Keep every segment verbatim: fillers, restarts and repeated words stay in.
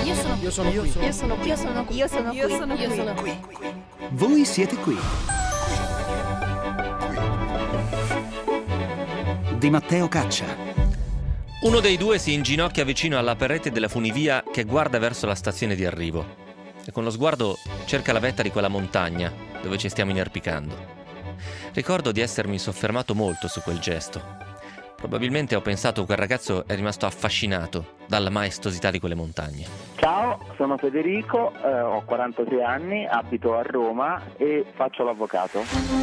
Io sono Io sono qui. Io sono qui. Io sono qui. Io sono qui. Io sono Io qui. sono qui. Voi siete qui. Di Matteo Caccia. Uno dei due si inginocchia vicino alla parete della funivia che guarda verso la stazione di arrivo e con lo sguardo cerca la vetta di quella montagna dove ci stiamo inerpicando. Ricordo di essermi soffermato molto su quel gesto. Probabilmente ho pensato che quel ragazzo è rimasto affascinato dalla maestosità di quelle montagne. Ciao, sono Federico, eh, ho quarantasei anni, abito a Roma e faccio l'avvocato.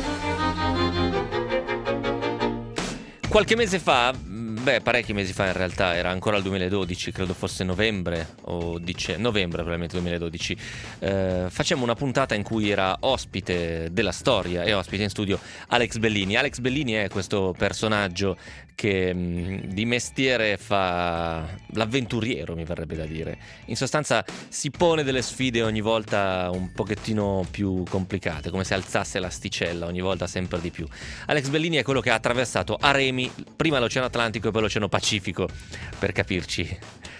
Qualche mese fa, beh parecchi mesi fa in realtà, era ancora il duemiladodici, credo fosse novembre o dice, novembre probabilmente duemiladodici, eh, facciamo una puntata in cui era ospite della storia e ospite in studio Alex Bellini. Alex Bellini è questo personaggio che mh, di mestiere fa l'avventuriero, mi verrebbe da dire. In sostanza si pone delle sfide ogni volta un pochettino più complicate, come se alzasse l'asticella ogni volta sempre di più. Alex Bellini è quello che ha attraversato a remi prima l'Oceano Atlantico e poi l'Oceano Pacifico, per capirci.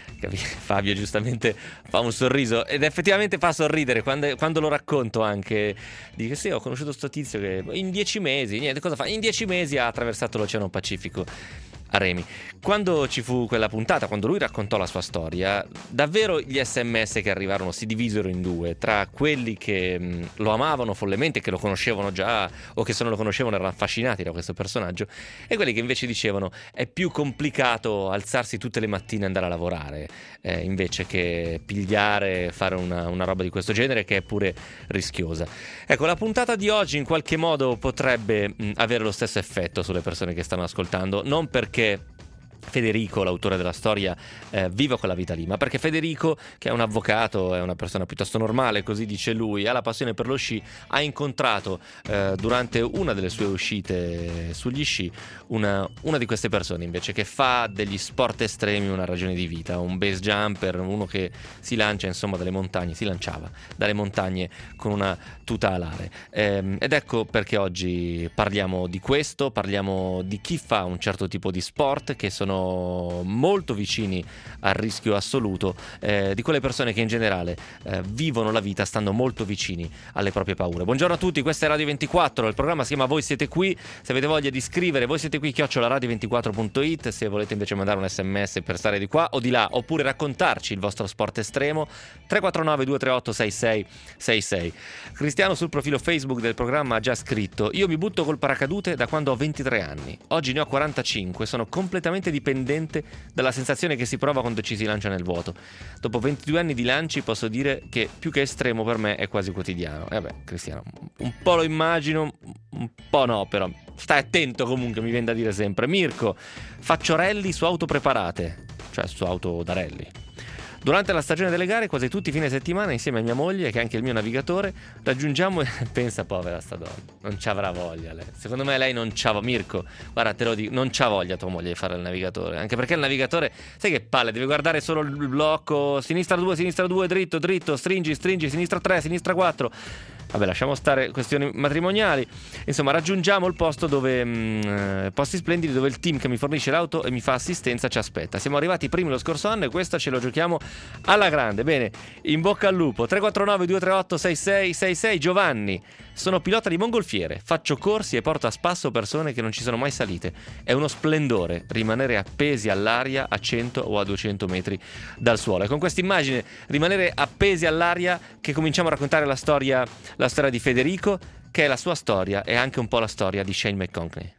Fabio giustamente fa un sorriso ed effettivamente fa sorridere quando, quando lo racconto, anche dico sì, ho conosciuto sto tizio che in dieci mesi, niente, cosa fa? In dieci mesi ha attraversato l'Oceano Pacifico a remi. Quando ci fu quella puntata, quando lui raccontò la sua storia, davvero gli sms che arrivarono si divisero in due, tra quelli che mh, lo amavano follemente, che lo conoscevano già o che se non lo conoscevano erano affascinati da questo personaggio, e quelli che invece dicevano è più complicato alzarsi tutte le mattine e andare a lavorare eh, invece che pigliare, fare una, una roba di questo genere che è pure rischiosa. Ecco, la puntata di oggi in qualche modo potrebbe mh, avere lo stesso effetto sulle persone che stanno ascoltando, non perché Federico, l'autore della storia, eh, viva quella vita lì, ma perché Federico, che è un avvocato, è una persona piuttosto normale, così dice lui, ha la passione per lo sci, ha incontrato eh, durante una delle sue uscite sugli sci una, una di queste persone invece che fa degli sport estremi una ragione di vita, un base jumper, uno che si lancia insomma dalle montagne, si lanciava dalle montagne con una tuta alare. Ehm, ed ecco perché oggi parliamo di questo, parliamo di chi fa un certo tipo di sport che sono molto vicini al rischio assoluto, eh, di quelle persone che in generale eh, vivono la vita stando molto vicini alle proprie paure. Buongiorno a tutti, questa è Radio ventiquattro, il programma si chiama Voi siete qui. Se avete voglia di scrivere voi siete qui chiocciola radio ventiquattro punto it, se volete invece mandare un sms per stare di qua o di là oppure raccontarci il vostro sport estremo, tre quattro nove due tre otto sei sei sei sei. Cristiano sul profilo Facebook del programma ha già scritto: io mi butto col paracadute da quando ho ventitré anni, oggi ne ho quarantacinque, sono completamente dipendente dalla sensazione che si prova quando ci si lancia nel vuoto. Dopo ventidue anni di lanci posso dire che più che estremo per me è quasi quotidiano. E eh vabbè, Cristiano, un po' lo immagino, un po' no, però stai attento comunque, mi viene da dire sempre. Mirko, faccio rally su auto preparate, cioè su auto da rally. Durante la stagione delle gare, quasi tutti i fine settimana, insieme a mia moglie, che è anche il mio navigatore, raggiungiamo e pensa, povera sta donna, non ci avrà voglia lei. Secondo me lei non c'ha voglia, Mirko, guarda te lo dico, non c'ha voglia tua moglie di fare il navigatore, anche perché il navigatore, sai che palle, deve guardare solo il blocco, sinistra due, sinistra due, dritto, dritto, stringi, stringi, sinistra tre, sinistra quattro. Vabbè, lasciamo stare questioni matrimoniali. Insomma, raggiungiamo il posto dove mh, posti splendidi dove il team che mi fornisce l'auto e mi fa assistenza ci aspetta. Siamo arrivati primi lo scorso anno e questa ce lo giochiamo alla grande. Bene, in bocca al lupo. Tre quattro nove due tre otto sei sei sei sei. Giovanni, sono pilota di mongolfiere, faccio corsi e porto a spasso persone che non ci sono mai salite. È uno splendore rimanere appesi all'aria a cento o a duecento metri dal suolo. E con questa immagine, rimanere appesi all'aria, che cominciamo a raccontare la storia la storia di Federico, che è la sua storia e anche un po' la storia di Shane McConkey.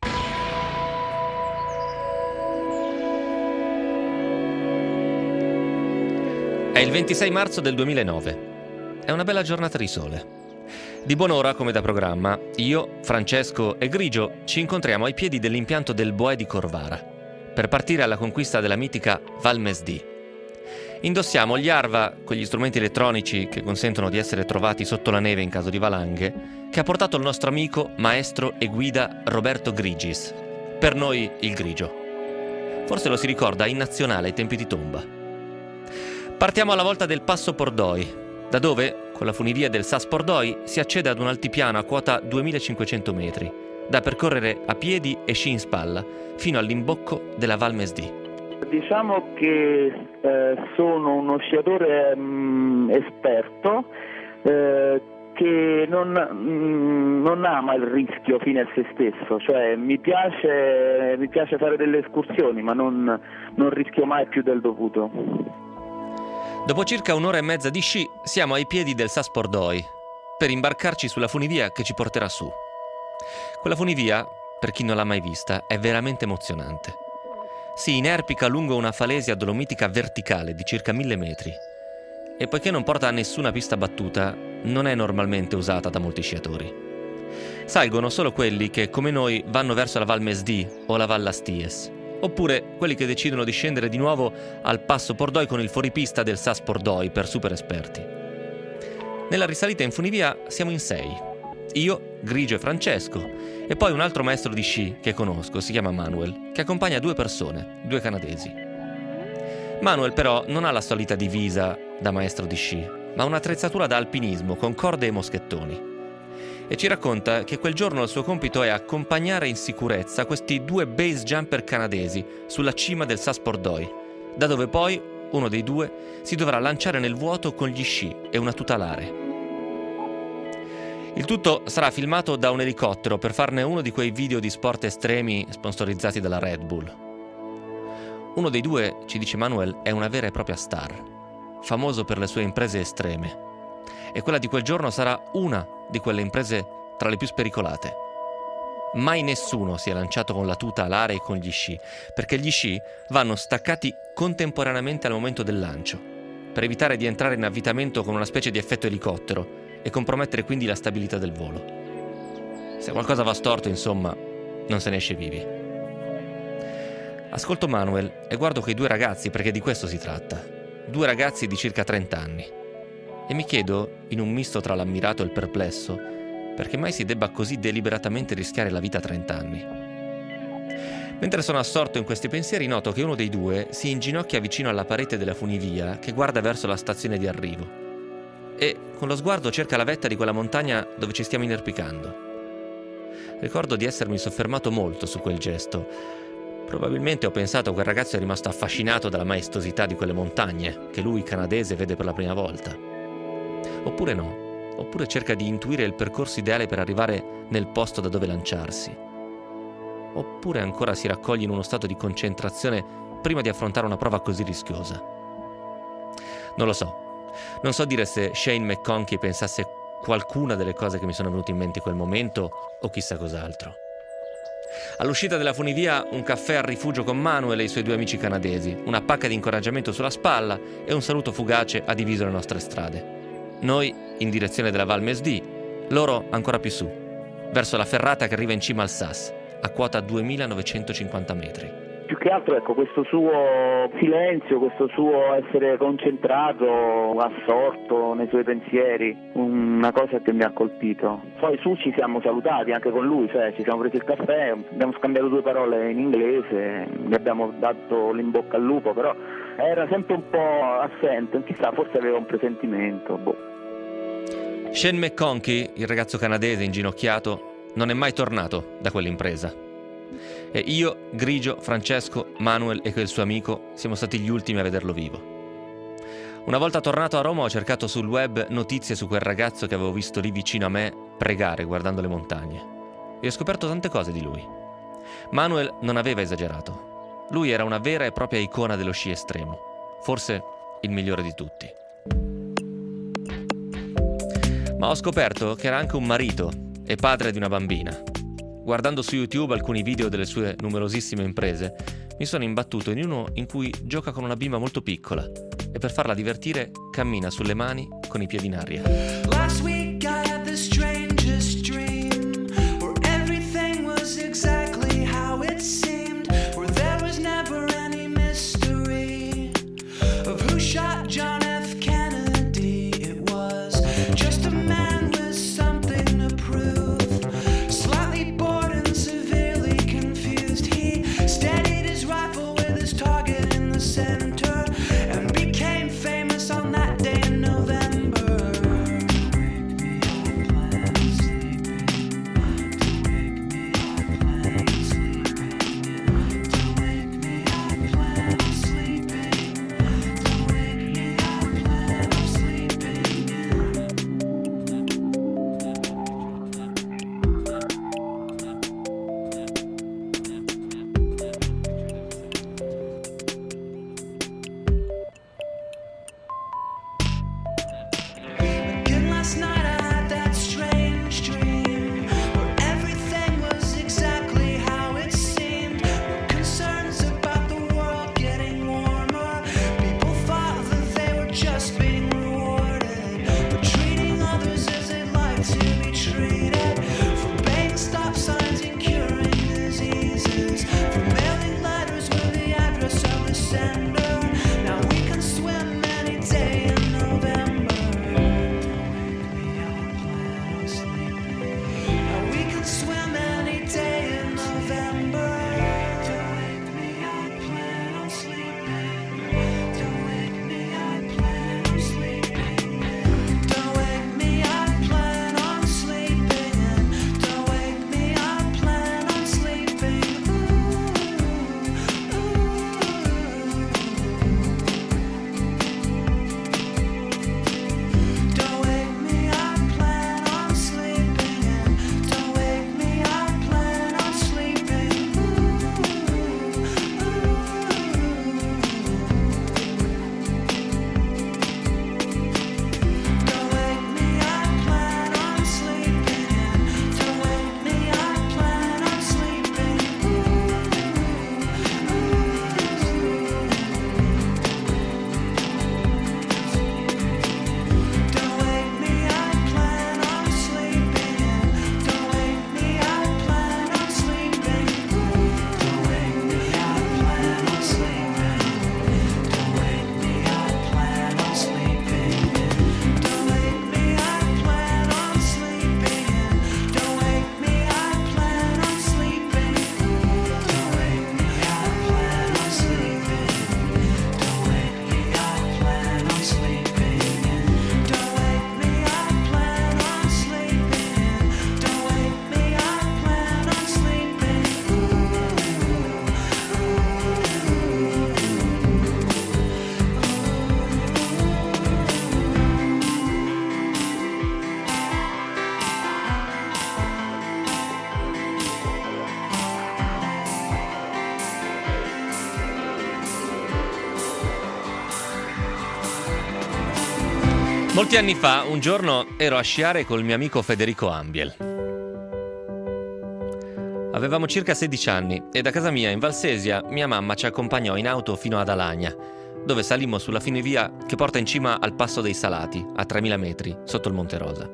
È il ventisei marzo del duemilanove. È una bella giornata di sole. Di buon'ora, come da programma, io, Francesco e Grigio ci incontriamo ai piedi dell'impianto del Bois di Corvara per partire alla conquista della mitica Val Mesdì. Indossiamo gli Arva, quegli strumenti elettronici che consentono di essere trovati sotto la neve in caso di valanghe, che ha portato il nostro amico, maestro e guida Roberto Grigis, per noi il Grigio. Forse lo si ricorda in nazionale ai tempi di tomba. Partiamo alla volta del Passo Pordoi, da dove, con la funivia del Sas Pordoi, si accede ad un altipiano a quota duemilacinquecento metri, da percorrere a piedi e sci in spalla, fino all'imbocco della Val Mesdì. Diciamo che eh, sono uno sciatore mh, esperto eh, che non, mh, non ama il rischio fine a se stesso, cioè mi piace, mi piace fare delle escursioni, ma non, non rischio mai più del dovuto. Dopo circa un'ora e mezza di sci siamo ai piedi del Sas Pordoi per imbarcarci sulla funivia che ci porterà su. Quella funivia, per chi non l'ha mai vista, è veramente emozionante. Si inerpica lungo una falesia dolomitica verticale di circa mille metri e poiché non porta a nessuna pista battuta, non è normalmente usata da molti sciatori. Salgono solo quelli che, come noi, vanno verso la Val Mesdì o la Val Lasties, oppure quelli che decidono di scendere di nuovo al Passo Pordoi con il fuoripista del Sas Pordoi per super esperti. Nella risalita in funivia siamo in sei. Io, Grigio e Francesco, e poi un altro maestro di sci che conosco, si chiama Manuel, che accompagna due persone, due canadesi. Manuel però non ha la solita divisa da maestro di sci, ma un'attrezzatura da alpinismo con corde e moschettoni. E ci racconta che quel giorno il suo compito è accompagnare in sicurezza questi due base jumper canadesi sulla cima del Sas Pordoi, da dove poi uno dei due si dovrà lanciare nel vuoto con gli sci e una tuta alare. Il tutto sarà filmato da un elicottero per farne uno di quei video di sport estremi sponsorizzati dalla Red Bull. Uno dei due, ci dice Manuel, è una vera e propria star, famoso per le sue imprese estreme. E quella di quel giorno sarà una di quelle imprese tra le più spericolate. Mai nessuno si è lanciato con la tuta alare e con gli sci, perché gli sci vanno staccati contemporaneamente al momento del lancio, per evitare di entrare in avvitamento con una specie di effetto elicottero e compromettere quindi la stabilità del volo. Se qualcosa va storto, insomma, non se ne esce vivi. Ascolto Manuel e guardo quei due ragazzi, perché di questo si tratta. Due ragazzi di circa trenta anni. E mi chiedo, in un misto tra l'ammirato e il perplesso, perché mai si debba così deliberatamente rischiare la vita a trenta anni. Mentre sono assorto in questi pensieri, noto che uno dei due si inginocchia vicino alla parete della funivia che guarda verso la stazione di arrivo e con lo sguardo cerca la vetta di quella montagna dove ci stiamo inerpicando. Ricordo di essermi soffermato molto su quel gesto. Probabilmente ho pensato che quel ragazzo è rimasto affascinato dalla maestosità di quelle montagne che lui, canadese, vede per la prima volta. Oppure no, oppure cerca di intuire il percorso ideale per arrivare nel posto da dove lanciarsi. Oppure ancora si raccoglie in uno stato di concentrazione prima di affrontare una prova così rischiosa. Non lo so. Non so dire se Shane McConkey pensasse qualcuna delle cose che mi sono venute in mente in quel momento o chissà cos'altro. All'uscita della funivia un caffè al rifugio con Manuel e i suoi due amici canadesi, una pacca di incoraggiamento sulla spalla e un saluto fugace ha diviso le nostre strade. Noi in direzione della Val Mesdì, loro ancora più su, verso la ferrata che arriva in cima al Sas, a quota duemilanovecentocinquanta metri. Più che altro, ecco, questo suo silenzio, questo suo essere concentrato, assorto nei suoi pensieri, una cosa che mi ha colpito. Poi su ci siamo salutati anche con lui, cioè ci siamo presi il caffè, abbiamo scambiato due parole in inglese, gli abbiamo dato l'in bocca al lupo, però era sempre un po' assente, chissà, forse aveva un presentimento, boh. Shane McConkey, il ragazzo canadese inginocchiato, non è mai tornato da quell'impresa. E io, Grigio, Francesco, Manuel e quel suo amico siamo stati gli ultimi a vederlo vivo. Una volta tornato a Roma ho cercato sul web notizie su quel ragazzo che avevo visto lì vicino a me pregare guardando le montagne e ho scoperto tante cose di lui. Manuel non aveva esagerato. Lui era una vera e propria icona dello sci estremo, forse il migliore di tutti. Ma ho scoperto che era anche un marito e padre di una bambina. Guardando su YouTube alcuni video delle sue numerosissime imprese, mi sono imbattuto in uno in cui gioca con una bimba molto piccola e per farla divertire cammina sulle mani con i piedi in aria. Last week I had the strangest dream where everything was exactly how it seemed, where there was never any mystery of who shot John F. Kennedy. It was just a man with something to prove. Center and became famous on that day in November. just being rewarded for treating others as they'd like to be treated, for paying stop signs and curing diseases, for mailing letters with the address of the sender. Now we can swim any day in November. Don't wake me up, plan on sleeping. Now we can swim any day in November. Don't wake me up, plan on sleeping. Don't wake me up, plan on sleeping. Don't wake me up, plan on sleeping. Don't wake me up, plan on sleeping. Ooh, ooh. Don't wake me up, plan on sleeping. Don't wake me up, plan on sleeping. Ooh, Don't wake me up, plan on sleeping. Don't wake me up, plan on sleeping. Don't wake me up, plan on sleeping. Don't wake me up, plan on sleeping. Don't wake me up, plan on sleeping. Don't wake me up, plan on sleeping. Don't wake me up, plan on sleeping. Don't wake me up, plan on sleeping. Don't wake me up, plan on sleeping. Don't wake me up, plan on sleeping. Don't wake me up, plan on sleeping. Don't wake me up, plan on sleeping. Molti anni fa, un giorno, ero a sciare col mio amico Federico Ambiel. Avevamo circa sedici anni e da casa mia in Valsesia mia mamma ci accompagnò in auto fino ad Alagna, dove salimmo sulla funivia che porta in cima al Passo dei Salati, a tremila metri, sotto il Monte Rosa.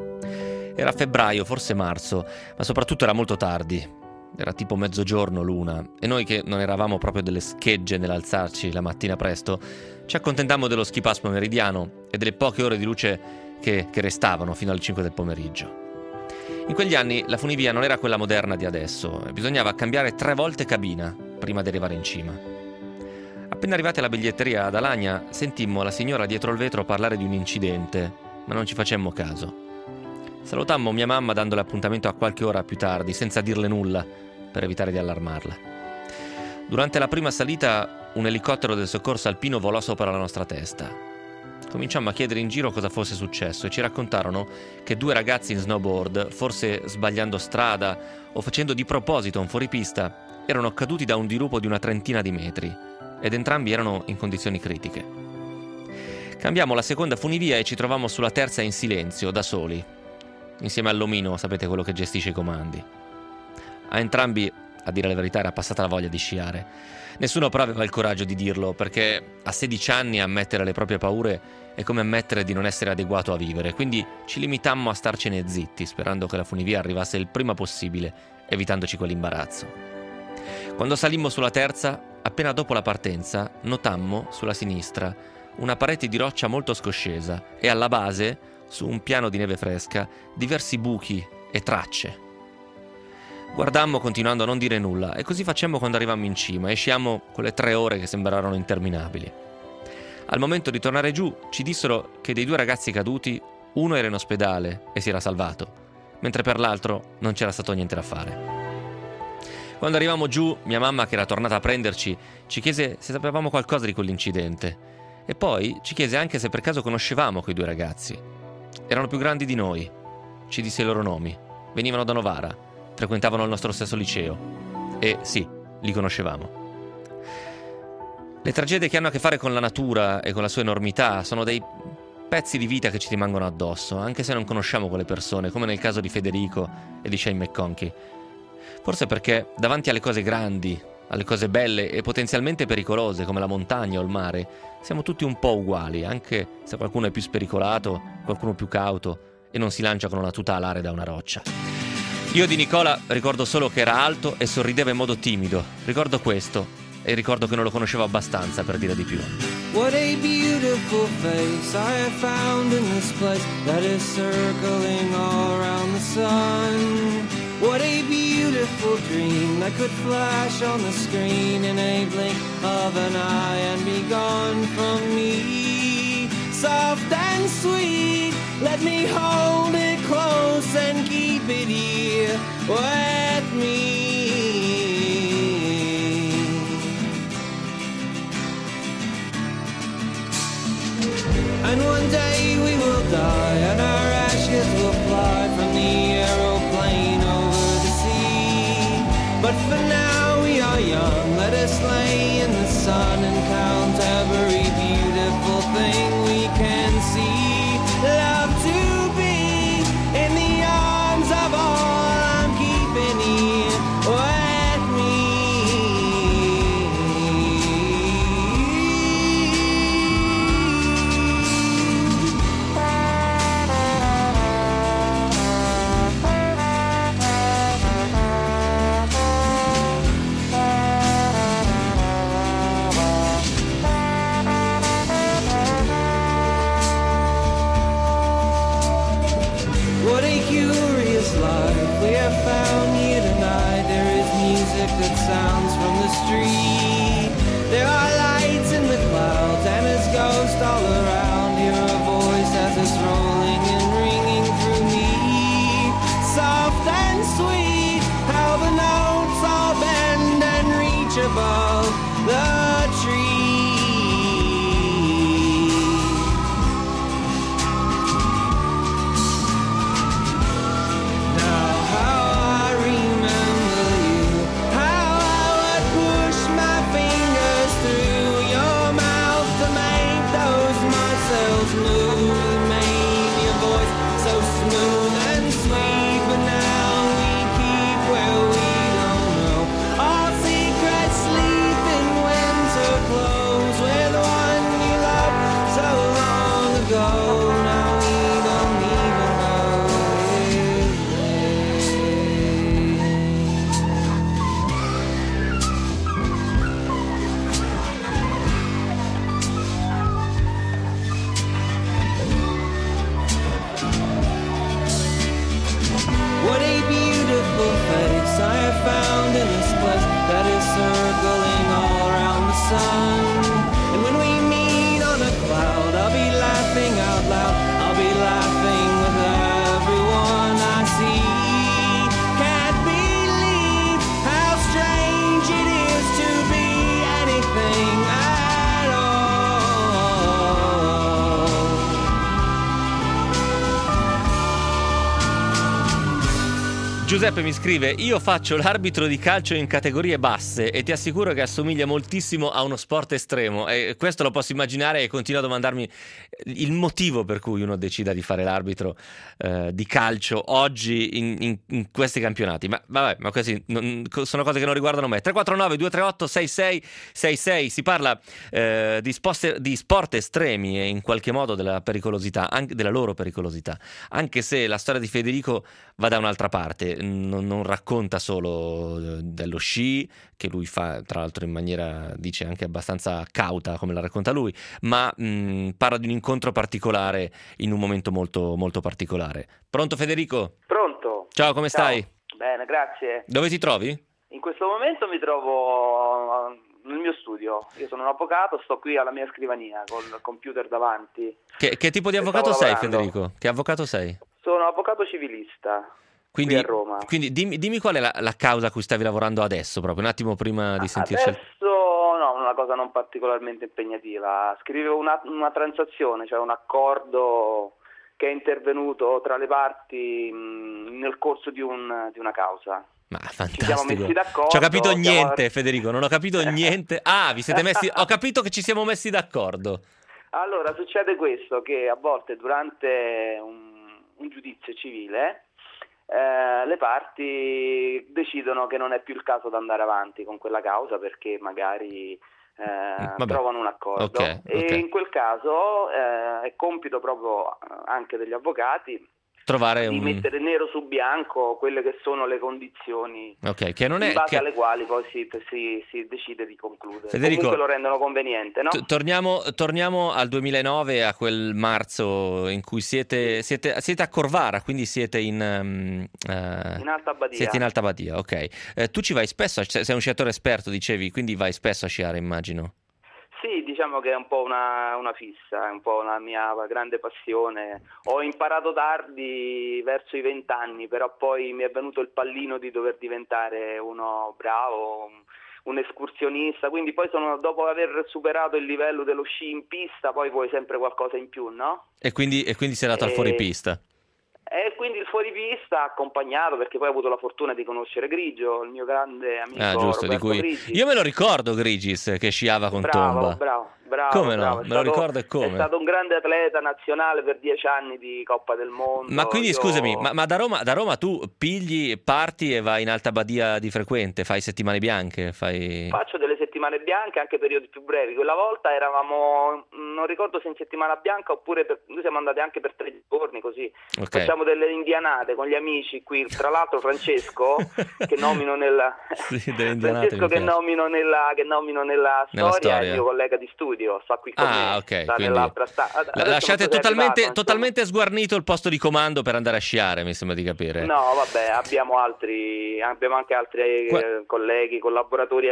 Era febbraio, forse marzo, ma soprattutto era molto tardi. Era tipo mezzogiorno l'una, e noi che non eravamo proprio delle schegge nell'alzarci la mattina presto, ci accontentammo dello ski pass pomeridiano e delle poche ore di luce che, che restavano fino alle cinque del pomeriggio. In quegli anni la funivia non era quella moderna di adesso e bisognava cambiare tre volte cabina prima di arrivare in cima. Appena arrivati alla biglietteria ad Alagna, sentimmo la signora dietro il vetro parlare di un incidente, ma non ci facemmo caso. Salutammo mia mamma dandole appuntamento a qualche ora più tardi, senza dirle nulla, per evitare di allarmarla. Durante la prima salita, un elicottero del soccorso alpino volò sopra la nostra testa. Cominciammo a chiedere in giro cosa fosse successo e ci raccontarono che due ragazzi in snowboard, forse sbagliando strada o facendo di proposito un fuoripista, erano caduti da un dirupo di una trentina di metri ed entrambi erano in condizioni critiche. Cambiamo la seconda funivia e ci trovammo sulla terza in silenzio, da soli, insieme all'omino, sapete, quello che gestisce i comandi. A entrambi, a dire la verità, era passata la voglia di sciare. Nessuno però aveva il coraggio di dirlo, perché a sedici anni ammettere le proprie paure è come ammettere di non essere adeguato a vivere, quindi ci limitammo a starcene zitti, sperando che la funivia arrivasse il prima possibile, evitandoci quell'imbarazzo. Quando salimmo sulla terza, appena dopo la partenza, notammo, sulla sinistra, una parete di roccia molto scoscesa e alla base, su un piano di neve fresca, diversi buchi e tracce. Guardammo continuando a non dire nulla e così facemmo quando arrivammo in cima e sciammo quelle tre ore che sembrarono interminabili. Al momento di tornare giù ci dissero che dei due ragazzi caduti uno era in ospedale e si era salvato, mentre per l'altro non c'era stato niente da fare. Quando arrivammo giù, mia mamma, che era tornata a prenderci, ci chiese se sapevamo qualcosa di quell'incidente e poi ci chiese anche se per caso conoscevamo quei due ragazzi. Erano più grandi di noi, ci disse i loro nomi, venivano da Novara, frequentavano il nostro stesso liceo e sì, li conoscevamo. Le tragedie che hanno a che fare con la natura e con la sua enormità sono dei pezzi di vita che ci rimangono addosso, anche se non conosciamo quelle persone, come nel caso di Federico e di Shane McConkey. Forse perché davanti alle cose grandi alle cose belle e potenzialmente pericolose come la montagna o il mare, siamo tutti un po' uguali, anche se qualcuno è più spericolato, qualcuno più cauto e non si lancia con una tuta alare da una roccia. Io di Nicola ricordo solo che era alto e sorrideva in modo timido. Ricordo questo e ricordo che non lo conoscevo abbastanza per dire di più. What a beautiful face I have found in this place that is circling all around the sun. What a beautiful dream that could flash on the screen in a blink of an eye and be gone from me. Soft and sweet, let me hold it close and keep it here with me. And one day we will die and our ashes will fly from the aeroplane over the sea. But for now we are young, let us lay in the sun and count every beautiful thing we can see. Love to be in the arms of all I'm keeping here with me. That sounds from the street. There are lights in the clouds and there's ghosts all around. Hear a voice as it's rolling and ringing through me. Soft and sweet, how the notes all bend and reach above the tree. Giuseppe mi scrive: io faccio l'arbitro di calcio in categorie basse e ti assicuro che assomiglia moltissimo a uno sport estremo, e questo lo posso immaginare, e continuo a domandarmi il motivo per cui uno decida di fare l'arbitro eh, di calcio oggi in, in, in questi campionati. Ma vabbè, ma questi non, sono cose che non riguardano me. tre quattro nove due tre otto sei sei sei sei. Si parla eh, di, sposte, di sport estremi e in qualche modo della pericolosità, anche della loro pericolosità, anche se la storia di Federico va da un'altra parte. Non, non racconta solo dello sci, che lui fa tra l'altro in maniera, dice, anche abbastanza cauta come la racconta lui, ma mh, parla di un incontro particolare in un momento molto molto particolare. Pronto Federico? Pronto. Ciao, come Ciao. stai? Bene, grazie. Dove ti trovi? In questo momento mi trovo nel mio studio. Io sono un avvocato, sto qui alla mia scrivania col computer davanti. Che, che tipo di E avvocato stavo sei, lavorando. Federico? Che avvocato sei? Sono avvocato civilista. Quindi, qui a Roma. quindi dimmi, dimmi qual è la, la causa a cui stavi lavorando adesso, proprio un attimo prima di sentirci. Adesso no, una cosa non particolarmente impegnativa. Scrivevo una, una transazione, cioè un accordo che è intervenuto tra le parti mh, nel corso di, un, di una causa. Ma Ci siamo fantastico. messi d'accordo. Ci ho capito siamo- niente, Federico, non ho capito niente. Ah, vi siete messi. Ho capito che ci siamo messi d'accordo. Allora, succede questo, che a volte durante un, un giudizio civile eh, le parti decidono che non è più il caso di andare avanti con quella causa perché magari eh, trovano un accordo. Okay, e okay. in quel caso eh, è compito proprio anche degli avvocati trovare di un... mettere nero su bianco quelle che sono le condizioni okay, che non è, in base che... alle quali poi si, si, si decide di concludere. Federico, comunque lo rendono conveniente, no? T- torniamo, torniamo al duemilanove, a quel marzo in cui siete, siete, siete a Corvara, quindi siete in, um, uh, in Alta Badia. Siete in Alta Badia, ok. Eh, tu ci vai spesso, sei un sciatore esperto, dicevi, quindi vai spesso a sciare, immagino. Sì, diciamo che è un po' una, una fissa, è un po' una mia grande passione. Ho imparato tardi, verso i vent'anni, però poi mi è venuto il pallino di dover diventare uno bravo, un, un escursionista, quindi poi sono, dopo aver superato il livello dello sci in pista, poi vuoi sempre qualcosa in più, no? E quindi, e quindi sei andato E... al fuoripista? E quindi il fuoripista accompagnato, perché poi ho avuto la fortuna di conoscere Grigio, il mio grande amico Ah, giusto, di Roberto cui... Grigi. Io me lo ricordo Grigis che sciava con bravo, Tomba. Bravo, bravo, come bravo. no? È Me lo stato, ricordo e come. È stato un grande atleta nazionale per dieci anni di Coppa del Mondo. Ma quindi Io... scusami, ma, ma da, Roma, da Roma tu pigli, parti e vai in Alta Badia di frequente, fai settimane bianche? Fai... Faccio delle settimane bianche, anche periodi più brevi. Quella volta eravamo, non ricordo se in settimana bianca oppure per, noi siamo andati anche per tre giorni così. Okay. Facciamo delle indianate con gli amici qui, tra l'altro Francesco che nomino nella sì, Francesco che nomino nella che nomino nella storia, nella storia, è il mio collega di studio, sta qui con ah, me. ok, sta quindi nell'altra sta... la, lasciate so totalmente, arrivato, totalmente sguarnito il posto di comando per andare a sciare, mi sembra di capire. No, vabbè, abbiamo altri, abbiamo anche altri Qua... eh, colleghi, collaboratori.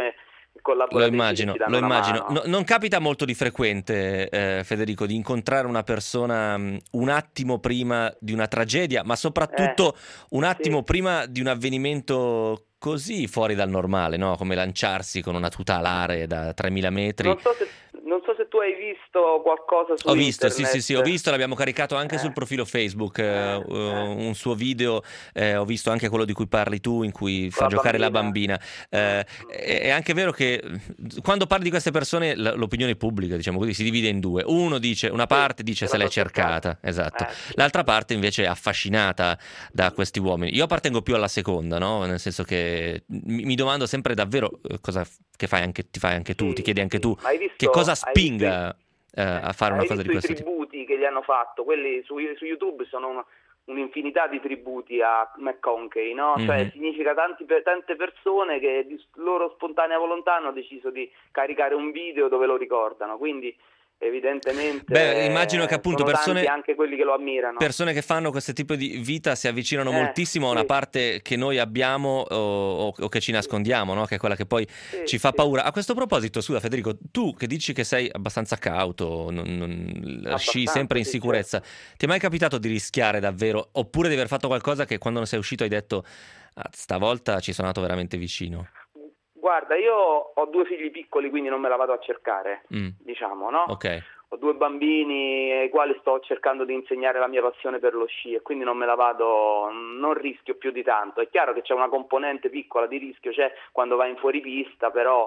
Lo immagino, lo immagino. No, non capita molto di frequente, eh, Federico, di incontrare una persona um, un attimo prima di una tragedia, ma soprattutto eh, un attimo sì. prima di un avvenimento così fuori dal normale, no? Come lanciarsi con una tuta alare da tremila metri. Non so se, non so se tu hai visto qualcosa su Ho visto, internet. sì, sì, sì, ho visto, l'abbiamo caricato anche eh. sul profilo Facebook, eh, eh, uh, eh. un suo video, eh, ho visto anche quello di cui parli tu, in cui fa la giocare bambina. la bambina. Eh, è, è anche vero che quando parli di queste persone l'opinione pubblica, diciamo così, si divide in due. Uno dice, una parte dice se l'è cercata, esatto. Eh, sì. L'altra parte invece è affascinata da questi uomini. Io appartengo più alla seconda, no? Nel senso che mi, mi domando sempre davvero cosa che fai anche, ti fai anche tu, sì, ti chiedi anche sì. tu, visto, che cosa spinga visto, eh, a fare una cosa di questo tipo. I tributi che gli hanno fatto, quelli su, su YouTube sono una, un'infinità di tributi a McConaughey, no? Mm-hmm. Cioè significa tanti, tante persone che di loro spontanea volontà hanno deciso di caricare un video dove lo ricordano, quindi evidentemente Beh, immagino che appunto sono persone, anche quelli che lo ammirano. Persone che fanno questo tipo di vita si avvicinano eh, moltissimo a una sì. parte che noi abbiamo o, o, o che ci nascondiamo, no? Che è quella che poi sì, ci fa sì. paura. A questo proposito, scusa Federico, tu che dici che sei abbastanza cauto, non, non, sci sempre in sì, sicurezza, certo. ti è mai capitato di rischiare davvero oppure di aver fatto qualcosa che quando ne sei uscito hai detto ah, stavolta ci sono andato veramente vicino? Guarda, io ho due figli piccoli, quindi non me la vado a cercare, mm. diciamo, no? Ok. Ho due bambini ai quali sto cercando di insegnare la mia passione per lo sci e quindi non me la vado, non rischio più di tanto. È chiaro che c'è una componente piccola di rischio, c'è quando vai in fuoripista, però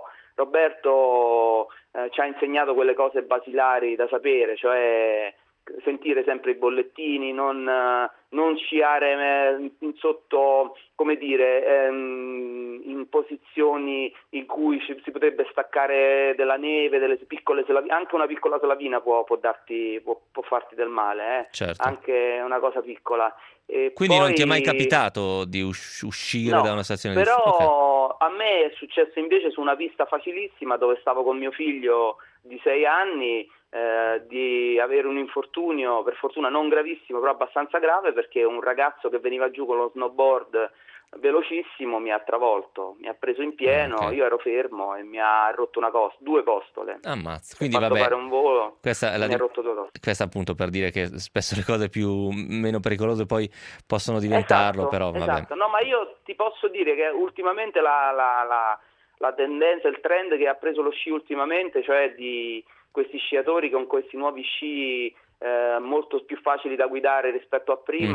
Roberto eh, ci ha insegnato quelle cose basilari da sapere, cioè sentire sempre i bollettini, non, non sciare in sotto, come dire, ehm, in posizioni in cui ci, si potrebbe staccare della neve, delle piccole slavine, anche una piccola slavina può, può darti, può, può farti del male, eh? Certo. Anche una cosa piccola. E quindi poi... non ti è mai capitato di us- uscire no, da una stazione però di okay. A me è successo invece su una pista facilissima dove stavo con mio figlio di sei anni eh, di avere un infortunio, per fortuna non gravissimo però abbastanza grave, perché un ragazzo che veniva giù con lo snowboard velocissimo mi ha travolto, mi ha preso in pieno, okay. Io ero fermo e mi ha rotto una costola, due costole. Ammazza, quindi ho fatto vabbè, fare un volo, questa è la mi ha rotto due costole. Questa appunto per dire che spesso le cose più meno pericolose poi possono diventarlo, esatto, però vabbè. Esatto, no, ma io ti posso dire che ultimamente la, la, la, la tendenza, il trend che ha preso lo sci ultimamente, cioè di questi sciatori con questi nuovi sci eh, molto più facili da guidare rispetto a prima,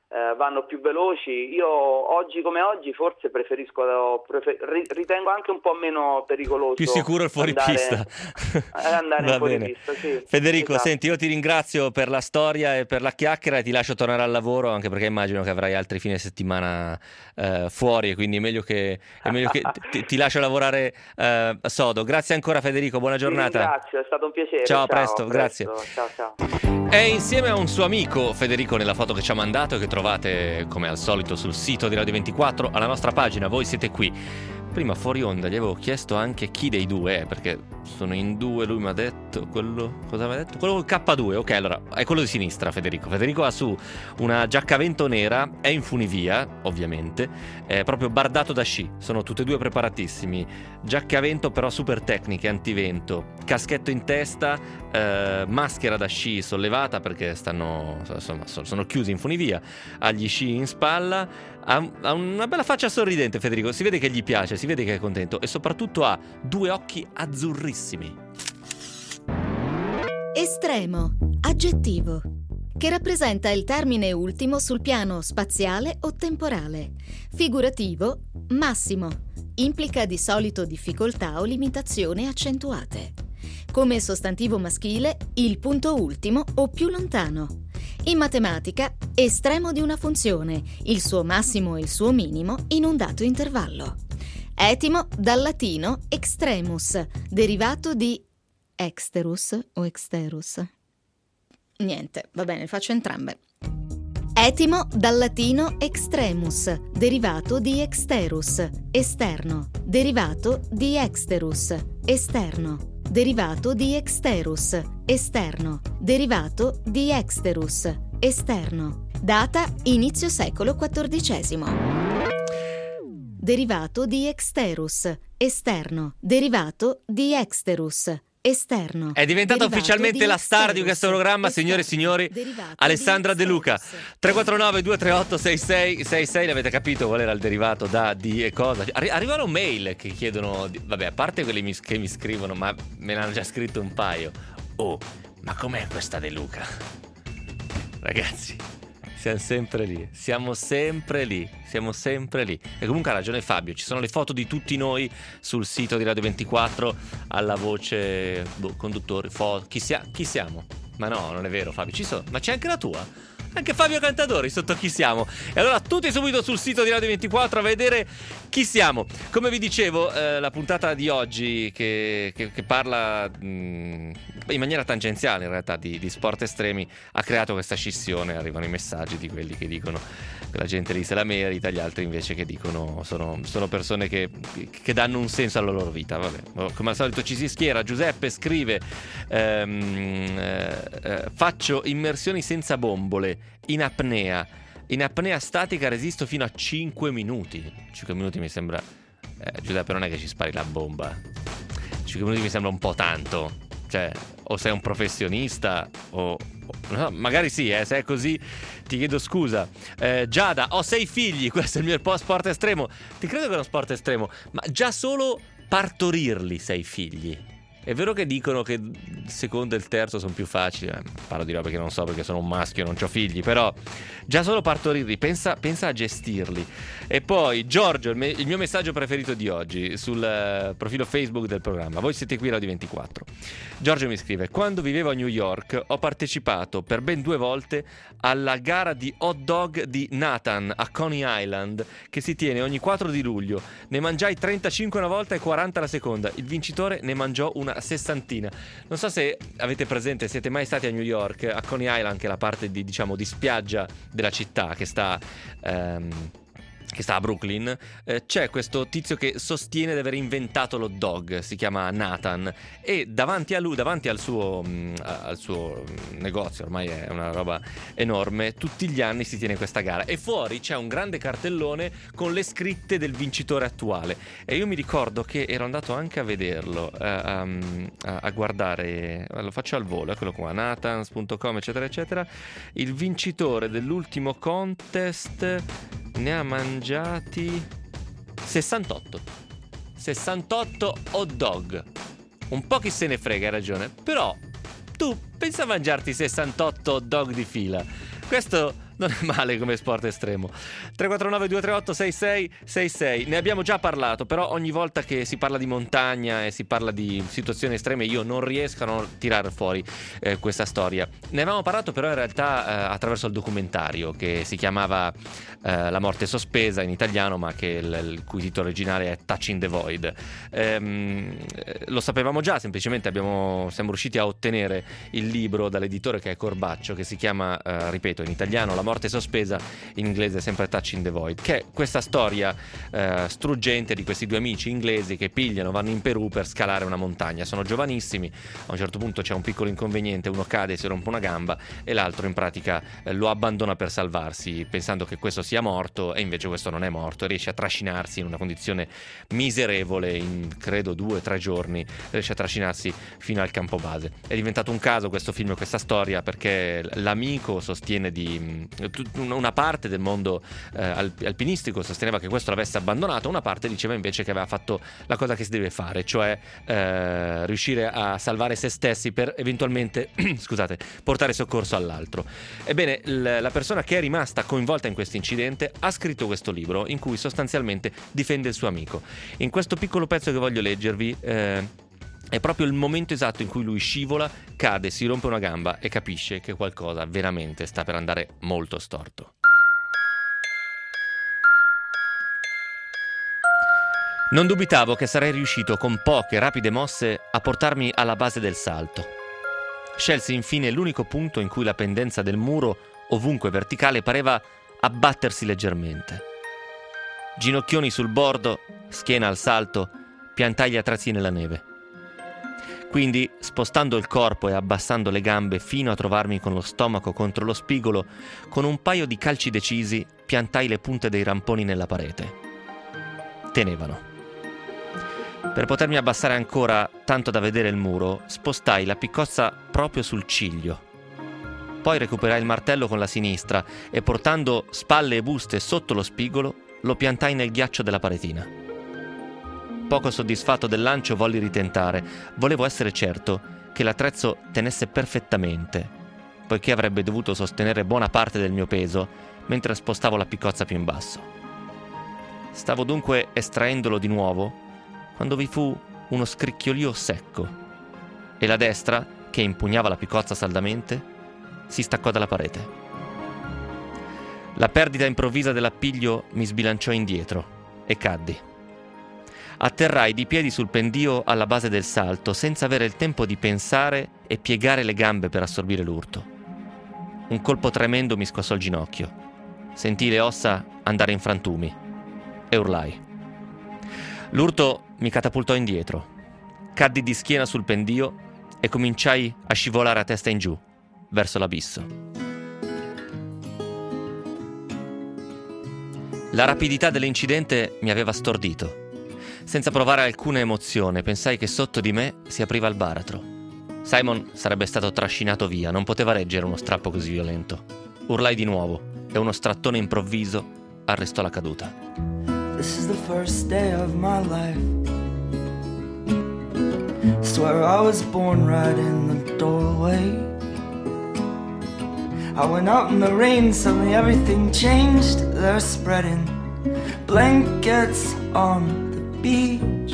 eh, vanno più veloci. Io oggi come oggi forse preferisco, prefer- ritengo anche un po' meno pericoloso. Più sicuro il fuoripista. Andare, andare Va in fuoripista, bene. sì. Federico, Esatto. senti, io ti ringrazio per la storia e per la chiacchiera e ti lascio tornare al lavoro, anche perché immagino che avrai altri fine settimana eh, fuori, e quindi è meglio che, è meglio che ti, ti lascio lavorare eh, sodo. Grazie ancora Federico, buona giornata. Grazie, è stato un piacere. Ciao, a ciao presto, a grazie. Ciao, ciao. È insieme a un suo amico Federico nella foto che ci ha mandato e che trovate come al solito sul sito di Radio ventiquattro, alla nostra pagina Voi siete qui. Prima fuori onda gli avevo chiesto anche chi dei due è, perché sono in due, lui mi ha detto quello, cosa mi ha detto? Quello K due, ok, allora è quello di sinistra Federico. Federico ha su una giacca a vento nera, è in funivia ovviamente, è proprio bardato da sci, sono tutti e due preparatissimi, giacche a vento però super tecniche, antivento, caschetto in testa, eh, maschera da sci sollevata perché stanno, insomma, sono chiusi in funivia, ha gli sci in spalla, ha, ha una bella faccia sorridente Federico, si vede che gli piace, si vede che è contento e soprattutto ha due occhi azzurrissimi. Estremo, aggettivo, che rappresenta il termine ultimo sul piano spaziale o temporale. Figurativo, massimo, implica di solito difficoltà o limitazioni accentuate. Come sostantivo maschile, il punto ultimo o più lontano. In matematica, estremo di una funzione, il suo massimo e il suo minimo in un dato intervallo. Etimo dal latino extremus, derivato di exterus o exterus. Niente, va bene, faccio entrambe. Etimo dal latino extremus, derivato di exterus, esterno, derivato di exterus, esterno, derivato di exterus, esterno, derivato di exterus, esterno. Data inizio secolo quattordicesimo. Derivato di exterus, esterno, derivato di exterus, esterno. È diventata derivato ufficialmente di la star di exterus, questo programma, signore e esterno, signori, derivato Alessandra di De Luca. exterus. tre quattro nove due tre otto sei sei sei sei, l'avete capito qual era il derivato da, di e cosa? Arri- arrivano mail che chiedono, di- vabbè, a parte quelli mi- che mi scrivono, ma me ne hanno già scritto un paio. Oh, ma com'è questa De Luca? Ragazzi, siamo sempre lì, siamo sempre lì, siamo sempre lì. E comunque ha ragione Fabio, ci sono le foto di tutti noi sul sito di Radio ventiquattro alla voce, boh, conduttori, fo- chi, sia- chi siamo? Ma no, non è vero Fabio, ci sono, ma c'è anche la tua? Anche Fabio Cantadori sotto chi siamo. E allora tutti subito sul sito di Radio ventiquattro a vedere chi siamo. Come vi dicevo, eh, la puntata di oggi che, che, che parla mh, in maniera tangenziale in realtà di, di sport estremi ha creato questa scissione. Arrivano i messaggi di quelli che dicono che la gente lì se la merita, gli altri invece che dicono sono, sono persone che, che danno un senso alla loro vita. Vabbè, come al solito ci si schiera. Giuseppe scrive ehm, eh, eh, faccio immersioni senza bombole in apnea, in apnea statica resisto fino a cinque minuti. cinque minuti mi sembra, eh, Giuseppe, non è che ci spari la bomba. cinque minuti mi sembra un po' tanto. Cioè, o sei un professionista o, o no, magari sì, eh, se è così ti chiedo scusa. eh, Giada, ho sei figli, questo è il mio sport estremo. Ti credo che è uno sport estremo, ma già solo partorirli sei figli. È vero che dicono che il secondo e il terzo sono più facili, eh, parlo di roba perché non so, perché sono un maschio e non ho figli, però già solo partorirli, pensa, pensa a gestirli. E poi Giorgio, il, me- il mio messaggio preferito di oggi sul uh, profilo Facebook del programma, voi siete qui Radio ventiquattro. Giorgio mi scrive: quando vivevo a New York ho partecipato per ben due volte alla gara di hot dog di Nathan a Coney Island, che si tiene ogni quattro di luglio. Ne mangiai trentacinque una volta e quaranta la seconda, il vincitore ne mangiò una sessantina. Non so se avete presente, siete mai stati a New York, a Coney Island, che è la parte di, diciamo, di spiaggia della città che sta ehm, che sta a Brooklyn. Eh, c'è questo tizio che sostiene di aver inventato l'hot dog, si chiama Nathan, e davanti a lui, davanti al suo, mh, al suo negozio, ormai è una roba enorme, tutti gli anni si tiene questa gara e fuori c'è un grande cartellone con le scritte del vincitore attuale. E io mi ricordo che ero andato anche a vederlo, eh, a, a, a guardare, lo faccio al volo, eccolo qua, nathans punto com eccetera eccetera. Il vincitore dell'ultimo contest ne ha mangiati sessantotto sessantotto hot dog. Un po' chi se ne frega, hai ragione, però tu pensa a mangiarti sessantotto hot dog di fila. Questo Non è male come sport estremo. tre quattro nove due tre otto sei sei sei sei. Ne abbiamo già parlato, però ogni volta che si parla di montagna e si parla di situazioni estreme io non riesco a non tirare fuori eh, questa storia. Ne avevamo parlato però in realtà eh, attraverso il documentario che si chiamava eh, La morte sospesa in italiano, ma che il, il cui titolo originale è Touching the Void. Ehm, lo sapevamo già, semplicemente abbiamo, siamo riusciti a ottenere il libro dall'editore che è Corbaccio, che si chiama, eh, ripeto, in italiano La morte sospesa, in inglese sempre Touching the Void, che è questa storia eh, struggente di questi due amici inglesi che pigliano, vanno in Perù per scalare una montagna. Sono giovanissimi, a un certo punto c'è un piccolo inconveniente, uno cade, si rompe una gamba e l'altro in pratica eh, lo abbandona per salvarsi, pensando che questo sia morto, e invece questo non è morto e riesce a trascinarsi in una condizione miserevole, in credo due o tre giorni riesce a trascinarsi fino al campo base. È diventato un caso questo film, questa storia, perché l'amico sostiene di una parte del mondo eh, alpinistico sosteneva che questo l'avesse abbandonato, una parte diceva invece che aveva fatto la cosa che si deve fare, cioè eh, riuscire a salvare se stessi per eventualmente scusate, portare soccorso all'altro. Ebbene, l- la persona che è rimasta coinvolta in questo incidente ha scritto questo libro in cui sostanzialmente difende il suo amico. In questo piccolo pezzo che voglio leggervi eh, è proprio il momento esatto in cui lui scivola, cade, si rompe una gamba e capisce che qualcosa veramente sta per andare molto storto. Non dubitavo che sarei riuscito con poche rapide mosse a portarmi alla base del salto. Scelsi infine l'unico punto in cui la pendenza del muro, ovunque verticale, pareva abbattersi leggermente. Ginocchioni sul bordo, schiena al salto, piantai gli attrezzi nella neve. Quindi, spostando il corpo e abbassando le gambe fino a trovarmi con lo stomaco contro lo spigolo, con un paio di calci decisi piantai le punte dei ramponi nella parete. Tenevano. Per potermi abbassare ancora tanto da vedere il muro, spostai la piccozza proprio sul ciglio. Poi recuperai il martello con la sinistra e, portando spalle e buste sotto lo spigolo, lo piantai nel ghiaccio della paretina. Poco soddisfatto del lancio volli ritentare. Volevo essere certo che l'attrezzo tenesse perfettamente, poiché avrebbe dovuto sostenere buona parte del mio peso mentre spostavo la piccozza più in basso. Stavo dunque estraendolo di nuovo quando vi fu uno scricchiolio secco e la destra, che impugnava la piccozza saldamente, si staccò dalla parete. La perdita improvvisa dell'appiglio mi sbilanciò indietro e caddi. Atterrai di piedi sul pendio alla base del salto senza avere il tempo di pensare e piegare le gambe per assorbire l'urto. Un colpo tremendo mi squassò il ginocchio. Sentii le ossa andare in frantumi e urlai. L'urto mi catapultò indietro. Caddi di schiena sul pendio e cominciai a scivolare a testa in giù, verso l'abisso. La rapidità dell'incidente mi aveva stordito. Senza provare alcuna emozione, pensai che sotto di me si apriva il baratro. Simon sarebbe stato trascinato via, non poteva reggere uno strappo così violento. Urlai di nuovo e uno strattone improvviso arrestò la caduta. This is the first day of my life. Swear I was born right in the doorway. I went out in the rain, suddenly everything changed. They're spreading blankets on the beach.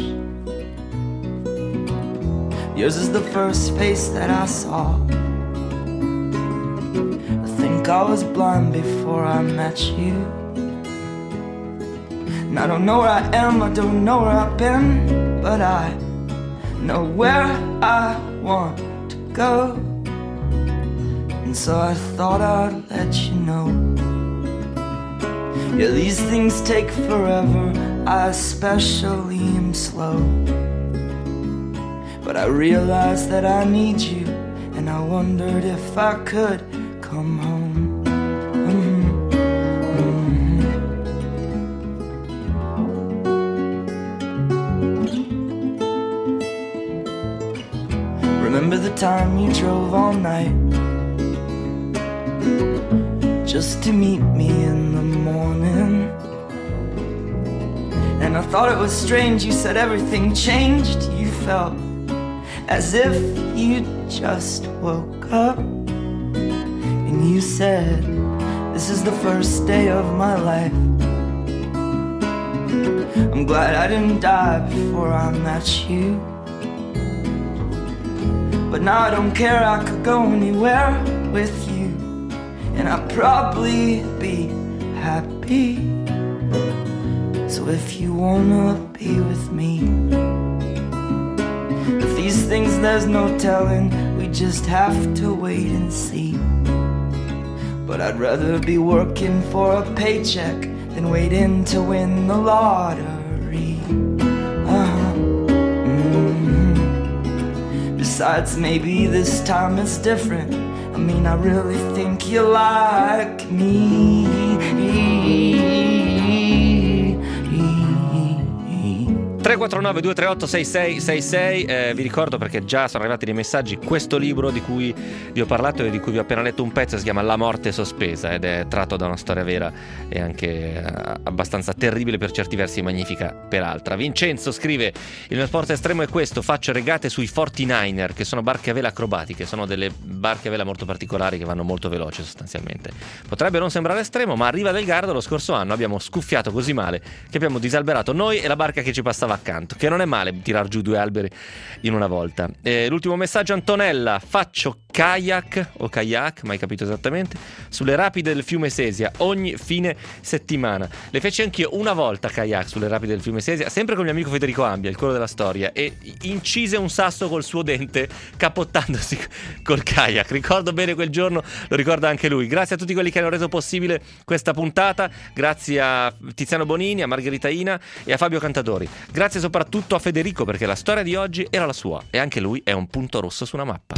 Yours is the first face that I saw. I think I was blind before I met you. And I don't know where I am, I don't know where I've been, but I know where I want to go. And so I thought I'd let you know. Yeah, these things take forever, I especially am slow. But I realized that I need you, and I wondered if I could come home. Mm-hmm. Mm-hmm. Remember the time you drove all night just to meet me in the morning? And I thought it was strange, you said everything changed. You felt as if you just woke up. And you said, This is the first day of my life. I'm glad I didn't die before I met you. But now I don't care, I could go anywhere with you, and I'd probably be happy. So if you wanna be with me, if these things there's no telling, we just have to wait and see. But I'd rather be working for a paycheck than waiting to win the lottery. Uh-huh. Mm-hmm. Besides, maybe this time it's different. I mean, I really think you like me. tre quattro nove due tre otto sei sei sei sei, eh, vi ricordo, perché già sono arrivati dei messaggi, questo libro di cui vi ho parlato e di cui vi ho appena letto un pezzo si chiama La morte sospesa ed è tratto da una storia vera e anche eh, abbastanza terribile per certi versi, magnifica per altra. Vincenzo scrive: il mio sport estremo è questo, faccio regate sui quarantanove che sono barche a vela acrobatiche, sono delle barche a vela molto particolari che vanno molto veloce sostanzialmente. Potrebbe non sembrare estremo, ma a Riva del Garda lo scorso anno abbiamo scuffiato così male che abbiamo disalberato noi e la barca che ci passava accanto, che non è male tirar giù due alberi in una volta. Eh, l'ultimo messaggio, Antonella: faccio kayak o kayak, mai capito esattamente, sulle rapide del fiume Sesia ogni fine settimana. Le feci anch'io una volta kayak sulle rapide del fiume Sesia, sempre con il mio amico Federico Ambia, il cuore della storia, e incise un sasso col suo dente capottandosi col kayak. Ricordo bene quel giorno, lo ricorda anche lui. Grazie a tutti quelli che hanno reso possibile questa puntata, grazie a Tiziano Bonini, a Margherita Ina e a Fabio Cantadori. Grazie soprattutto a Federico, perché la storia di oggi era la sua e anche lui è un punto rosso su una mappa.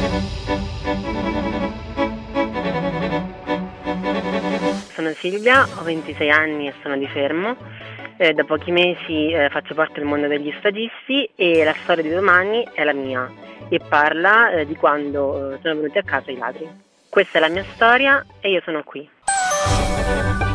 Sono Silvia, ho ventisei anni e sono di Fermo. Eh, da pochi mesi eh, faccio parte del mondo degli stagisti e la storia di domani è la mia e parla eh, di quando eh, sono venuti a casa i ladri. Questa è la mia storia e io sono qui.